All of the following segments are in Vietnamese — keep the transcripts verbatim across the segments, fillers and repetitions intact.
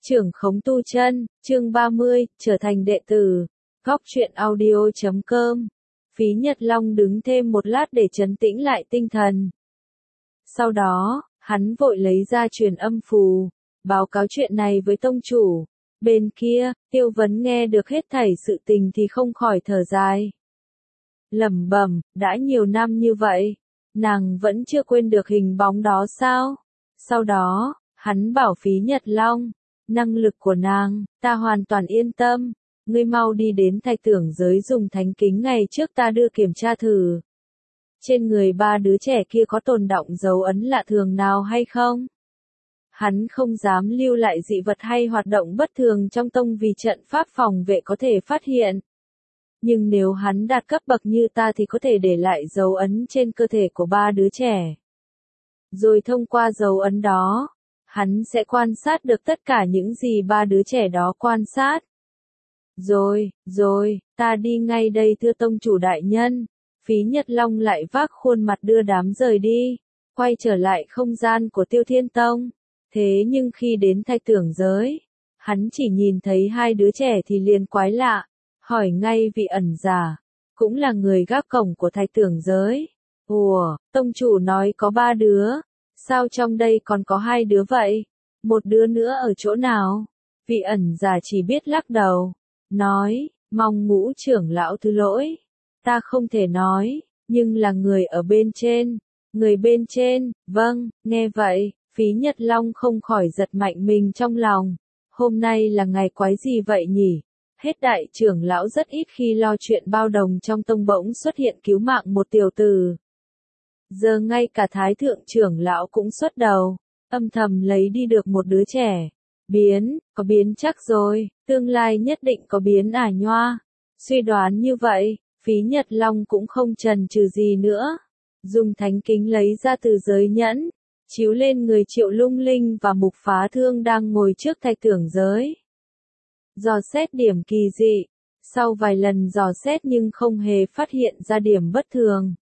Trưởng khống tu chân, chương ba mươi, trở thành đệ tử. Góc truyện audio chấm com. Phí Nhật Long đứng thêm một lát để trấn tĩnh lại tinh thần. Sau đó, hắn vội lấy ra truyền âm phù, báo cáo chuyện này với tông chủ. Bên kia, Tiêu Vấn nghe được hết thảy sự tình thì không khỏi thở dài. Lẩm bẩm, đã nhiều năm như vậy, nàng vẫn chưa quên được hình bóng đó sao? Sau đó, hắn bảo Phí Nhật Long, năng lực của nàng, ta hoàn toàn yên tâm, ngươi mau đi đến thạch tưởng giới dùng thánh kính ngày trước ta đưa kiểm tra thử. Trên người ba đứa trẻ kia có tồn đọng dấu ấn lạ thường nào hay không? Hắn không dám lưu lại dị vật hay hoạt động bất thường trong tông vì trận pháp phòng vệ có thể phát hiện. Nhưng nếu hắn đạt cấp bậc như ta thì có thể để lại dấu ấn trên cơ thể của ba đứa trẻ. Rồi thông qua dấu ấn đó, hắn sẽ quan sát được tất cả những gì ba đứa trẻ đó quan sát. Rồi, rồi, ta đi ngay đây thưa tông chủ đại nhân. Phí Nhật Long lại vác khuôn mặt đưa đám rời đi, quay trở lại không gian của Tiêu Thiên Tông. Thế nhưng khi đến thạch tưởng giới, hắn chỉ nhìn thấy hai đứa trẻ thì liền quái lạ, hỏi ngay vị ẩn giả, cũng là người gác cổng của thạch tưởng giới. Ủa, tông chủ nói có ba đứa, sao trong đây còn có hai đứa vậy? Một đứa nữa ở chỗ nào? Vị ẩn giả chỉ biết lắc đầu, nói, mong Ngũ trưởng lão thứ lỗi, ta không thể nói, nhưng là người ở bên trên, người bên trên, vâng, nghe vậy, Phí Nhật Long không khỏi giật mạnh mình trong lòng, hôm nay là ngày quái gì vậy nhỉ? Hết đại trưởng lão rất ít khi lo chuyện bao đồng trong tông bỗng xuất hiện cứu mạng một tiểu tử. Giờ ngay cả thái thượng trưởng lão cũng xuất đầu, âm thầm lấy đi được một đứa trẻ. Biến, có biến chắc rồi, tương lai nhất định có biến à nhoa. Suy đoán như vậy, Phí Nhật Long cũng không chần chừ gì nữa. Dùng thánh kính lấy ra từ giới nhẫn, chiếu lên người Triệu Lung Linh và Mục Phá Thương đang ngồi trước thạch tưởng giới. Dò xét điểm kỳ dị, sau vài lần dò xét nhưng không hề phát hiện ra điểm bất thường.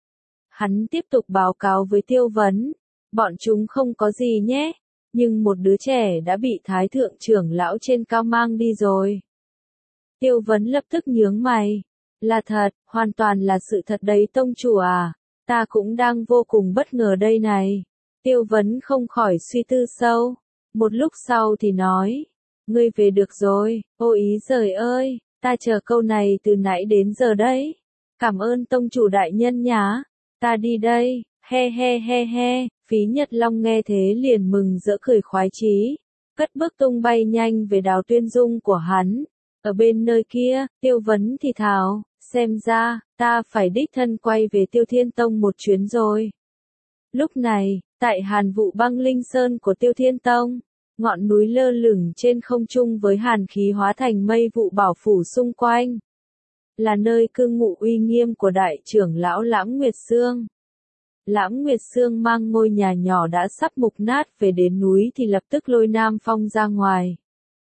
Hắn tiếp tục báo cáo với Tiêu Vấn, bọn chúng không có gì nhé, nhưng một đứa trẻ đã bị thái thượng trưởng lão trên cao mang đi rồi. Tiêu Vấn lập tức nhướng mày, là thật, hoàn toàn là sự thật đấy tông chủ à, ta cũng đang vô cùng bất ngờ đây này. Tiêu Vấn không khỏi suy tư sâu, một lúc sau thì nói, ngươi về được rồi, ô ý giời ơi, ta chờ câu này từ nãy đến giờ đấy. Cảm ơn tông chủ đại nhân nhá, ta đi đây, he he he he. Phí Nhật Long nghe thế liền mừng rỡ cười khoái chí, cất bước tung bay nhanh về Đào Tuyên Dung của hắn. Ở bên nơi kia, Tiêu Vấn thì thào, xem ra, ta phải đích thân quay về Tiêu Thiên Tông một chuyến rồi. Lúc này, tại Hàn Vụ Băng Linh Sơn của Tiêu Thiên Tông, ngọn núi lơ lửng trên không trung với hàn khí hóa thành mây vụ bảo phủ xung quanh. Là nơi cư ngụ uy nghiêm của đại trưởng lão Lãm Nguyệt Sương. Lãm Nguyệt Sương mang ngôi nhà nhỏ đã sắp mục nát về đến núi thì lập tức lôi Nam Phong ra ngoài.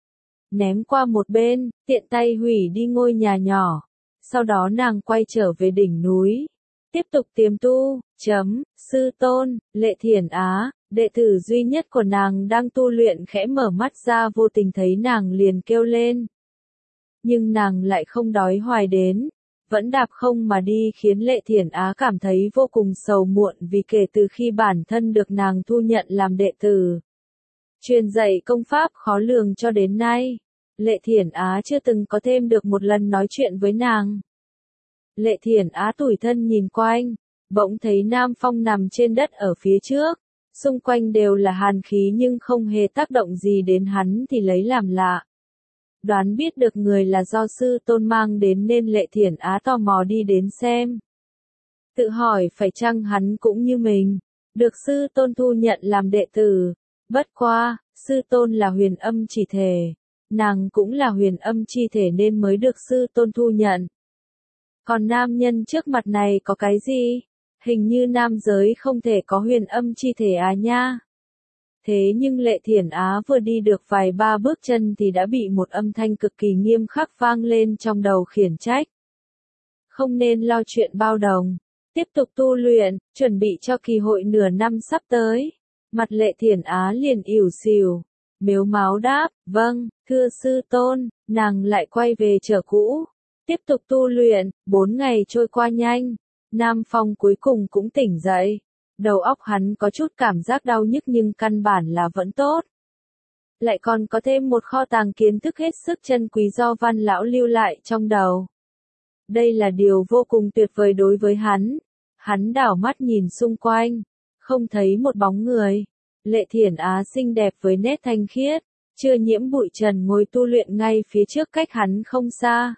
Ném qua một bên, tiện tay hủy đi ngôi nhà nhỏ. Sau đó nàng quay trở về đỉnh núi. Tiếp tục tiềm tu, chấm, sư tôn, Lệ Thiển Á, đệ tử duy nhất của nàng đang tu luyện khẽ mở mắt ra vô tình thấy nàng liền kêu lên. Nhưng nàng lại không đói hoài đến, vẫn đạp không mà đi khiến Lệ Thiển Á cảm thấy vô cùng sầu muộn vì kể từ khi bản thân được nàng thu nhận làm đệ tử, truyền dạy công pháp khó lường cho đến nay, Lệ Thiển Á chưa từng có thêm được một lần nói chuyện với nàng. Lệ Thiển Á tủi thân nhìn quanh, bỗng thấy Nam Phong nằm trên đất ở phía trước, xung quanh đều là hàn khí nhưng không hề tác động gì đến hắn thì lấy làm lạ. Đoán biết được người là do sư tôn mang đến nên Lệ Thiển Á tò mò đi đến xem. Tự hỏi phải chăng hắn cũng như mình, được sư tôn thu nhận làm đệ tử. Bất qua, sư tôn là huyền âm chỉ thể, nàng cũng là huyền âm chi thể nên mới được sư tôn thu nhận. Còn nam nhân trước mặt này có cái gì? Hình như nam giới không thể có huyền âm chi thể à nha. Thế nhưng Lệ Thiển Á vừa đi được vài ba bước chân thì đã bị một âm thanh cực kỳ nghiêm khắc vang lên trong đầu khiển trách. Không nên lo chuyện bao đồng, tiếp tục tu luyện, chuẩn bị cho kỳ hội nửa năm sắp tới. Mặt Lệ Thiển Á liền ỉu xìu, Mếu máo đáp, vâng, thưa sư tôn, nàng lại quay về chợ cũ. Tiếp tục tu luyện, bốn ngày trôi qua nhanh. Nam Phong cuối cùng cũng tỉnh dậy. Đầu óc hắn có chút cảm giác đau nhức nhưng căn bản là vẫn tốt. Lại còn có thêm một kho tàng kiến thức hết sức chân quý do Văn lão lưu lại trong đầu. Đây là điều vô cùng tuyệt vời đối với hắn. Hắn đảo mắt nhìn xung quanh, không thấy một bóng người. Lệ Thiển Á xinh đẹp với nét thanh khiết, chưa nhiễm bụi trần ngồi tu luyện ngay phía trước cách hắn không xa.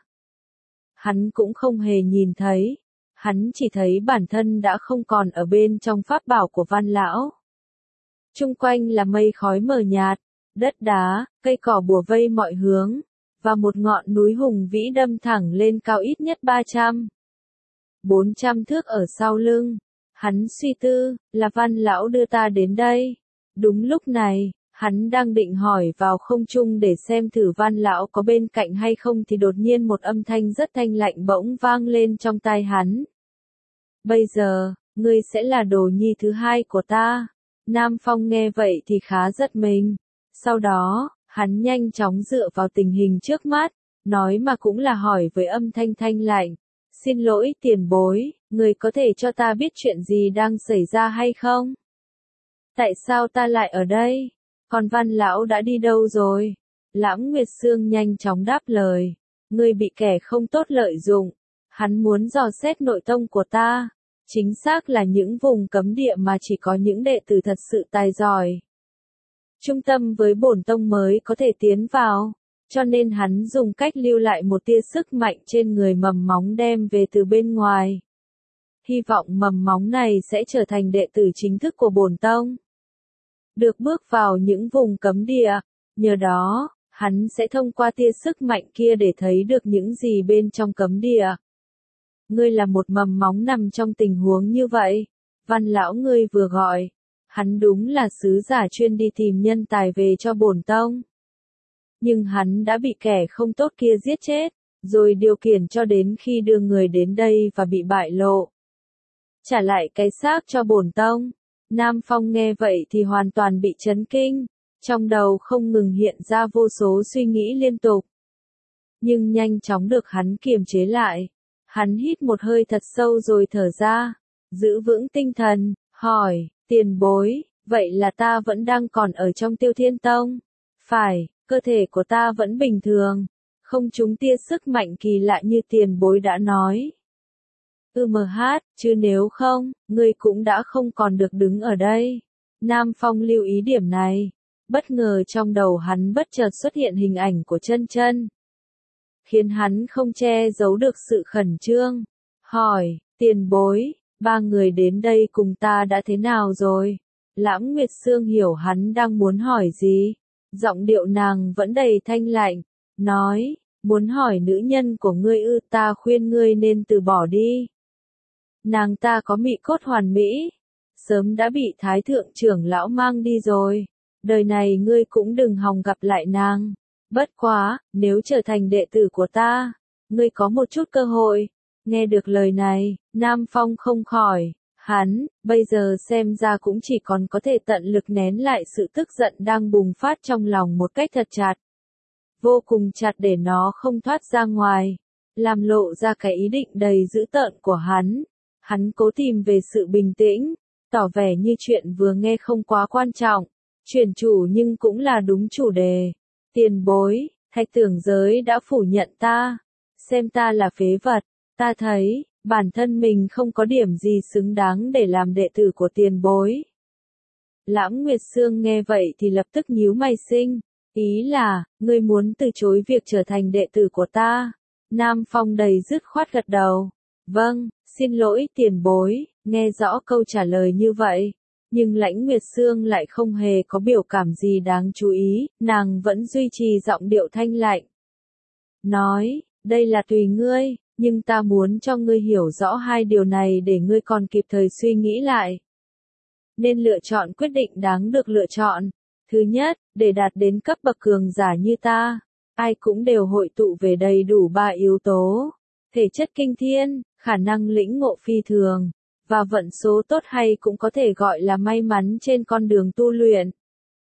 Hắn cũng không hề nhìn thấy, hắn chỉ thấy bản thân đã không còn ở bên trong pháp bảo của Văn lão. Chung quanh là mây khói mờ nhạt, đất đá, cây cỏ bủa vây mọi hướng, và một ngọn núi hùng vĩ đâm thẳng lên cao ít nhất ba trăm, bốn trăm thước ở sau lưng. Hắn suy tư, là Văn lão đưa ta đến đây. Đúng lúc này, hắn đang định hỏi vào không trung để xem thử Văn lão có bên cạnh hay không thì đột nhiên một âm thanh rất thanh lạnh bỗng vang lên trong tai hắn. Bây giờ, ngươi sẽ là đồ nhi thứ hai của ta. Nam Phong nghe vậy thì khá giật mình. Sau đó, hắn nhanh chóng dựa vào tình hình trước mắt, nói mà cũng là hỏi với âm thanh thanh lạnh. Xin lỗi tiền bối, người có thể cho ta biết chuyện gì đang xảy ra hay không? Tại sao ta lại ở đây? Còn Văn lão đã đi đâu rồi? Lãng Nguyệt Sương nhanh chóng đáp lời. Ngươi bị kẻ không tốt lợi dụng. Hắn muốn dò xét nội tông của ta. Chính xác là những vùng cấm địa mà chỉ có những đệ tử thật sự tài giỏi. Trung tâm với bổn tông mới có thể tiến vào. Cho nên hắn dùng cách lưu lại một tia sức mạnh trên người mầm móng đem về từ bên ngoài. Hy vọng mầm móng này sẽ trở thành đệ tử chính thức của bổn tông. Được bước vào những vùng cấm địa, nhờ đó, hắn sẽ thông qua tia sức mạnh kia để thấy được những gì bên trong cấm địa. Ngươi là một mầm móng nằm trong tình huống như vậy. Văn lão ngươi vừa gọi, hắn đúng là sứ giả chuyên đi tìm nhân tài về cho bổn tông. Nhưng hắn đã bị kẻ không tốt kia giết chết, rồi điều khiển cho đến khi đưa người đến đây và bị bại lộ. Trả lại cái xác cho bổn tông. Nam Phong nghe vậy thì hoàn toàn bị chấn kinh, trong đầu không ngừng hiện ra vô số suy nghĩ liên tục. Nhưng nhanh chóng được hắn kiềm chế lại. Hắn hít một hơi thật sâu rồi thở ra, giữ vững tinh thần, hỏi, tiền bối, vậy là ta vẫn đang còn ở trong Tiêu Thiên Tông? Phải, cơ thể của ta vẫn bình thường, không trúng tia sức mạnh kỳ lạ như tiền bối đã nói. Ừ mờ hát, chứ nếu không, ngươi cũng đã không còn được đứng ở đây. Nam Phong lưu ý điểm này. Bất ngờ trong đầu hắn bất chợt xuất hiện hình ảnh của Chân Chân, khiến hắn không che giấu được sự khẩn trương. Hỏi, tiền bối, ba người đến đây cùng ta đã thế nào rồi? Lãng Nguyệt Sương hiểu hắn đang muốn hỏi gì. Giọng điệu nàng vẫn đầy thanh lạnh, nói, muốn hỏi nữ nhân của ngươi ư, ta khuyên ngươi nên từ bỏ đi. Nàng ta có mị cốt hoàn mỹ, sớm đã bị Thái Thượng trưởng lão mang đi rồi. Đời này ngươi cũng đừng hòng gặp lại nàng. Bất quá, nếu trở thành đệ tử của ta, ngươi có một chút cơ hội. Nghe được lời này, Nam Phong không khỏi, hắn, bây giờ xem ra cũng chỉ còn có thể tận lực nén lại sự tức giận đang bùng phát trong lòng một cách thật chặt. Vô cùng chặt để nó không thoát ra ngoài, làm lộ ra cái ý định đầy dữ tợn của hắn. Hắn cố tìm về sự bình tĩnh, tỏ vẻ như chuyện vừa nghe không quá quan trọng, chuyển chủ nhưng cũng là đúng chủ đề. Tiền bối, Thạch Tưởng Giới đã phủ nhận ta, xem ta là phế vật, ta thấy, bản thân mình không có điểm gì xứng đáng để làm đệ tử của tiền bối. Lãng Nguyệt Sương nghe vậy thì lập tức nhíu mày sinh, ý là, ngươi muốn từ chối việc trở thành đệ tử của ta. Nam Phong đầy dứt khoát gật đầu, vâng, xin lỗi tiền bối, nghe rõ câu trả lời như vậy. Nhưng Lãnh Nguyệt Sương lại không hề có biểu cảm gì đáng chú ý, nàng vẫn duy trì giọng điệu thanh lạnh. Nói, đây là tùy ngươi, nhưng ta muốn cho ngươi hiểu rõ hai điều này để ngươi còn kịp thời suy nghĩ lại. Nên lựa chọn quyết định đáng được lựa chọn. Thứ nhất, để đạt đến cấp bậc cường giả như ta, ai cũng đều hội tụ về đầy đủ ba yếu tố. Thể chất kinh thiên, khả năng lĩnh ngộ phi thường, và vận số tốt hay cũng có thể gọi là may mắn trên con đường tu luyện.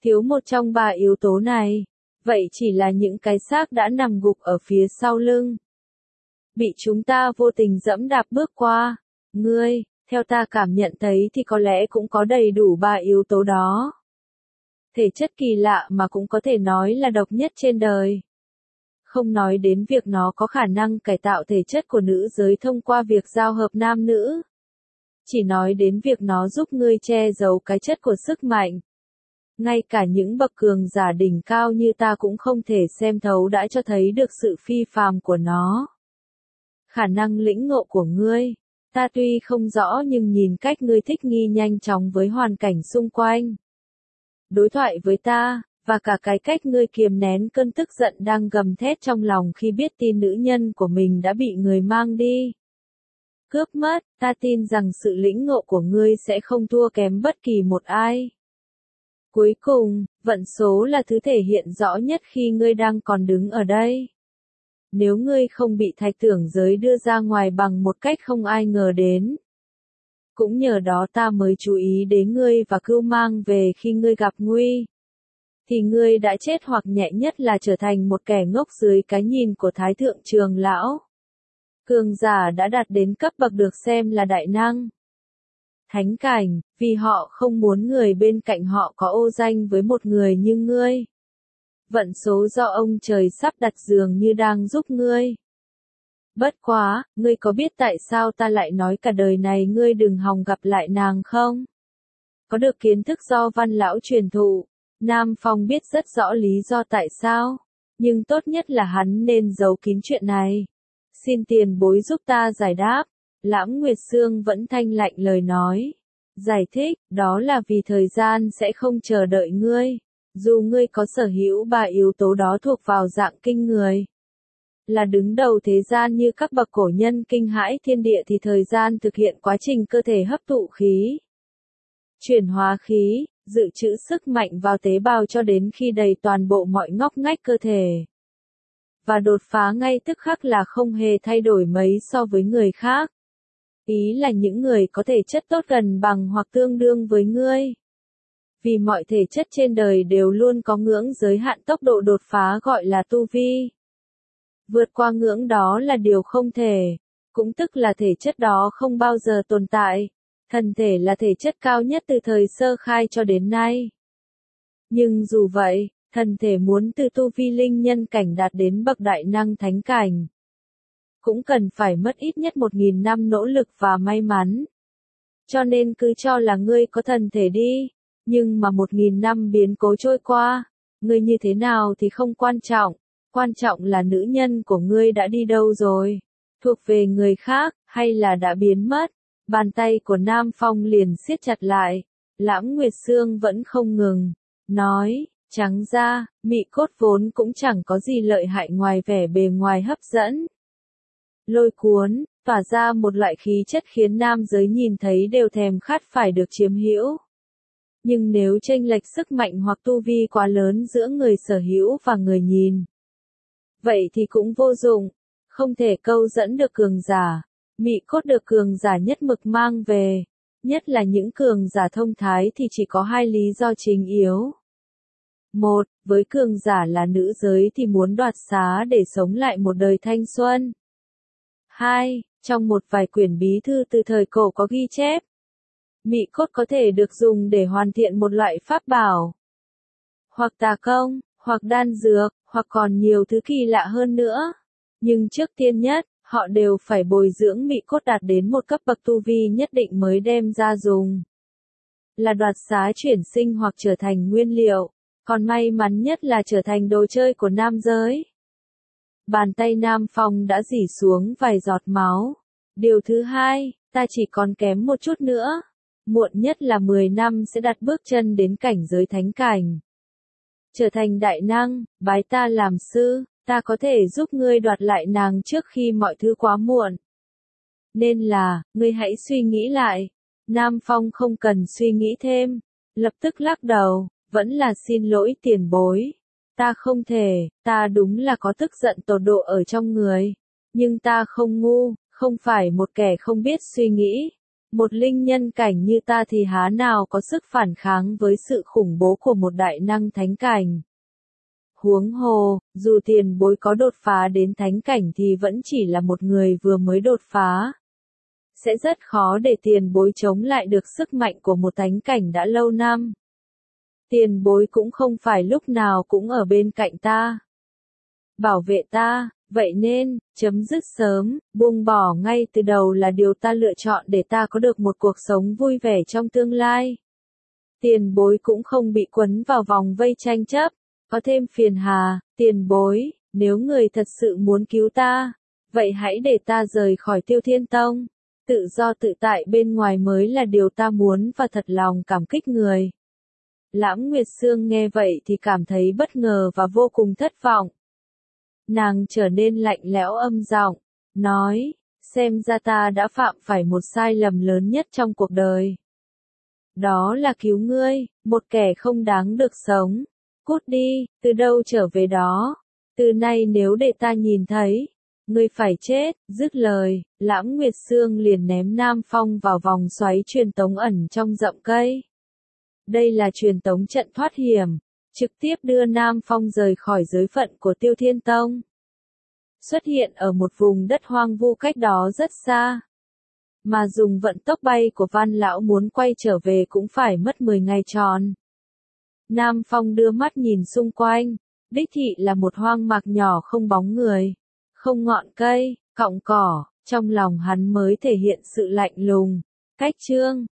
Thiếu một trong ba yếu tố này, vậy chỉ là những cái xác đã nằm gục ở phía sau lưng. Bị chúng ta vô tình dẫm đạp bước qua. Ngươi, theo ta cảm nhận thấy thì có lẽ cũng có đầy đủ ba yếu tố đó. Thể chất kỳ lạ mà cũng có thể nói là độc nhất trên đời. Không nói đến việc nó có khả năng cải tạo thể chất của nữ giới thông qua việc giao hợp nam nữ. Chỉ nói đến việc nó giúp ngươi che giấu cái chất của sức mạnh. Ngay cả những bậc cường giả đỉnh cao như ta cũng không thể xem thấu đã cho thấy được sự phi phàm của nó. Khả năng lĩnh ngộ của ngươi, ta tuy không rõ nhưng nhìn cách ngươi thích nghi nhanh chóng với hoàn cảnh xung quanh. Đối thoại với ta, và cả cái cách ngươi kiềm nén cơn tức giận đang gầm thét trong lòng khi biết tin nữ nhân của mình đã bị người mang đi. Cướp mất, ta tin rằng sự lĩnh ngộ của ngươi sẽ không thua kém bất kỳ một ai. Cuối cùng, vận số là thứ thể hiện rõ nhất khi ngươi đang còn đứng ở đây. Nếu ngươi không bị thạch tưởng giới đưa ra ngoài bằng một cách không ai ngờ đến. Cũng nhờ đó ta mới chú ý đến ngươi và cưu mang về khi ngươi gặp nguy. Thì ngươi đã chết hoặc nhẹ nhất là trở thành một kẻ ngốc dưới cái nhìn của Thái Thượng Trường Lão. Cường giả đã đạt đến cấp bậc được xem là đại năng. Thánh cảnh, vì họ không muốn người bên cạnh họ có ô danh với một người như ngươi. Vận số do ông trời sắp đặt dường như đang giúp ngươi. Bất quá, ngươi có biết tại sao ta lại nói cả đời này ngươi đừng hòng gặp lại nàng không? Có được kiến thức do Văn Lão truyền thụ, Nam Phong biết rất rõ lý do tại sao, nhưng tốt nhất là hắn nên giấu kín chuyện này. Xin tiền bối giúp ta giải đáp. Lãng Nguyệt Sương vẫn thanh lạnh lời nói. Giải thích, đó là vì thời gian sẽ không chờ đợi ngươi. Dù ngươi có sở hữu ba yếu tố đó thuộc vào dạng kinh người. Là đứng đầu thế gian như các bậc cổ nhân kinh hãi thiên địa thì thời gian thực hiện quá trình cơ thể hấp thụ khí. Chuyển hóa khí, dự trữ sức mạnh vào tế bào cho đến khi đầy toàn bộ mọi ngóc ngách cơ thể. Và đột phá ngay tức khắc là không hề thay đổi mấy so với người khác. Ý là những người có thể chất tốt gần bằng hoặc tương đương với ngươi. Vì mọi thể chất trên đời đều luôn có ngưỡng giới hạn tốc độ đột phá gọi là tu vi. Vượt qua ngưỡng đó là điều không thể, cũng tức là thể chất đó không bao giờ tồn tại. Thần thể là thể chất cao nhất từ thời sơ khai cho đến nay. Nhưng dù vậy, thần thể muốn từ tu vi linh nhân cảnh đạt đến bậc đại năng thánh cảnh. Cũng cần phải mất ít nhất một nghìn năm nỗ lực và may mắn. Cho nên cứ cho là ngươi có thần thể đi, nhưng mà một nghìn năm biến cố trôi qua, ngươi như thế nào thì không quan trọng, quan trọng là nữ nhân của ngươi đã đi đâu rồi, thuộc về người khác, hay là đã biến mất. Bàn tay của Nam Phong liền siết chặt lại, Lãng Nguyệt Sương vẫn không ngừng, nói, trắng ra, mị cốt vốn cũng chẳng có gì lợi hại ngoài vẻ bề ngoài hấp dẫn. Lôi cuốn, tỏa ra một loại khí chất khiến nam giới nhìn thấy đều thèm khát phải được chiếm hữu. Nhưng nếu chênh lệch sức mạnh hoặc tu vi quá lớn giữa người sở hữu và người nhìn, vậy thì cũng vô dụng, không thể câu dẫn được cường giả. Mị cốt được cường giả nhất mực mang về, nhất là những cường giả thông thái thì chỉ có hai lý do chính yếu. Một, với cường giả là nữ giới thì muốn đoạt xá để sống lại một đời thanh xuân. Hai, trong một vài quyển bí thư từ thời cổ có ghi chép, mị cốt có thể được dùng để hoàn thiện một loại pháp bảo, hoặc tà công, hoặc đan dược, hoặc còn nhiều thứ kỳ lạ hơn nữa. Nhưng trước tiên nhất, họ đều phải bồi dưỡng mị cốt đạt đến một cấp bậc tu vi nhất định mới đem ra dùng. Là đoạt xá chuyển sinh hoặc trở thành nguyên liệu, còn may mắn nhất là trở thành đồ chơi của nam giới. Bàn tay Nam Phong đã rỉ xuống vài giọt máu. Điều thứ hai, ta chỉ còn kém một chút nữa. Muộn nhất là mười năm sẽ đặt bước chân đến cảnh giới thánh cảnh. Trở thành đại năng, bái ta làm sư, ta có thể giúp ngươi đoạt lại nàng trước khi mọi thứ quá muộn. Nên là, ngươi hãy suy nghĩ lại. Nam Phong không cần suy nghĩ thêm. Lập tức lắc đầu, vẫn là xin lỗi tiền bối. Ta không thể, ta đúng là có tức giận tột độ ở trong người. Nhưng ta không ngu, không phải một kẻ không biết suy nghĩ. Một linh nhân cảnh như ta thì há nào có sức phản kháng với sự khủng bố của một đại năng thánh cảnh. Huống hồ, dù tiền bối có đột phá đến thánh cảnh thì vẫn chỉ là một người vừa mới đột phá. Sẽ rất khó để tiền bối chống lại được sức mạnh của một thánh cảnh đã lâu năm. Tiền bối cũng không phải lúc nào cũng ở bên cạnh ta. Bảo vệ ta, vậy nên, chấm dứt sớm, buông bỏ ngay từ đầu là điều ta lựa chọn để ta có được một cuộc sống vui vẻ trong tương lai. Tiền bối cũng không bị quấn vào vòng vây tranh chấp, có thêm phiền hà, tiền bối, nếu người thật sự muốn cứu ta, vậy hãy để ta rời khỏi Tiêu Thiên Tông. Tự do tự tại bên ngoài mới là điều ta muốn và thật lòng cảm kích người. Lãm Nguyệt Sương nghe vậy thì cảm thấy bất ngờ và vô cùng thất vọng. Nàng trở nên lạnh lẽo âm giọng, nói, xem ra ta đã phạm phải một sai lầm lớn nhất trong cuộc đời. Đó là cứu ngươi, một kẻ không đáng được sống. Cút đi, từ đâu trở về đó. Từ nay nếu để ta nhìn thấy, ngươi phải chết. Dứt lời, Lãm Nguyệt Sương liền ném Nam Phong vào vòng xoáy truyền tống ẩn trong rậm cây. Đây là truyền tống trận thoát hiểm, trực tiếp đưa Nam Phong rời khỏi giới phận của Tiêu Thiên Tông. Xuất hiện ở một vùng đất hoang vu cách đó rất xa. Mà dùng vận tốc bay của Văn Lão muốn quay trở về cũng phải mất mười ngày tròn. Nam Phong đưa mắt nhìn xung quanh, đích thị là một hoang mạc nhỏ không bóng người, không ngọn cây, cọng cỏ, trong lòng hắn mới thể hiện sự lạnh lùng. Cách chương